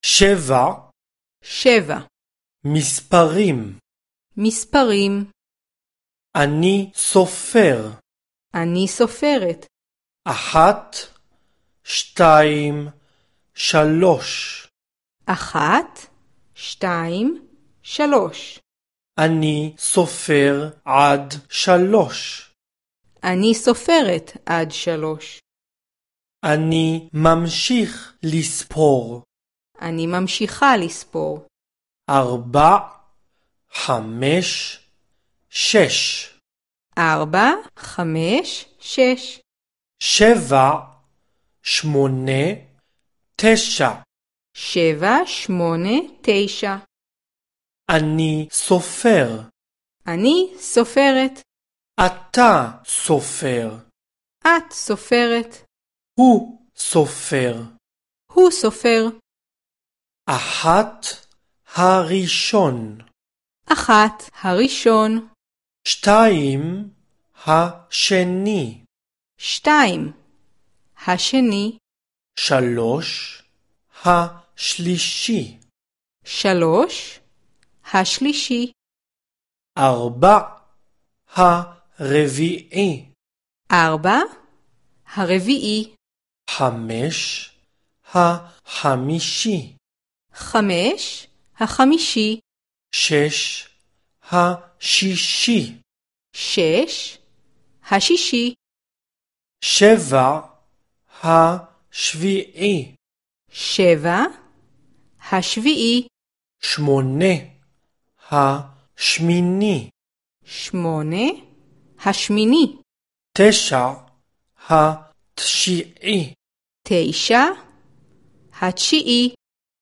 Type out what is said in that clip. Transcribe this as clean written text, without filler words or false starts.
7. מספרים. אני סופר. אני סופרת. 1, 2, 3. 1, 2, 3. אני סופר עד 3. אני סופרת עד 3. אני ממשיך לספור. אני ממשיכה לספור. 4, 5, 6. 4, 5, 6. 7, 8, 9. 7, 8, 9. אני סופר. אני סופרת. אתה סופר. את סופרת. הוא סופר. הוא סופר. 1, הראשון. 1, הראשון. 2, השני. 2, השני. 3, השלישי. 3, השלישי. 4, הרביעי. 4, הרביעי. 5, החמישי. 5, החמישי. 6, השישי. 6, השישי. 7, השביעי. 7, השביעי. 8, השמיני. 8, השמיני. 9, התשיעי. 9, התשיעי.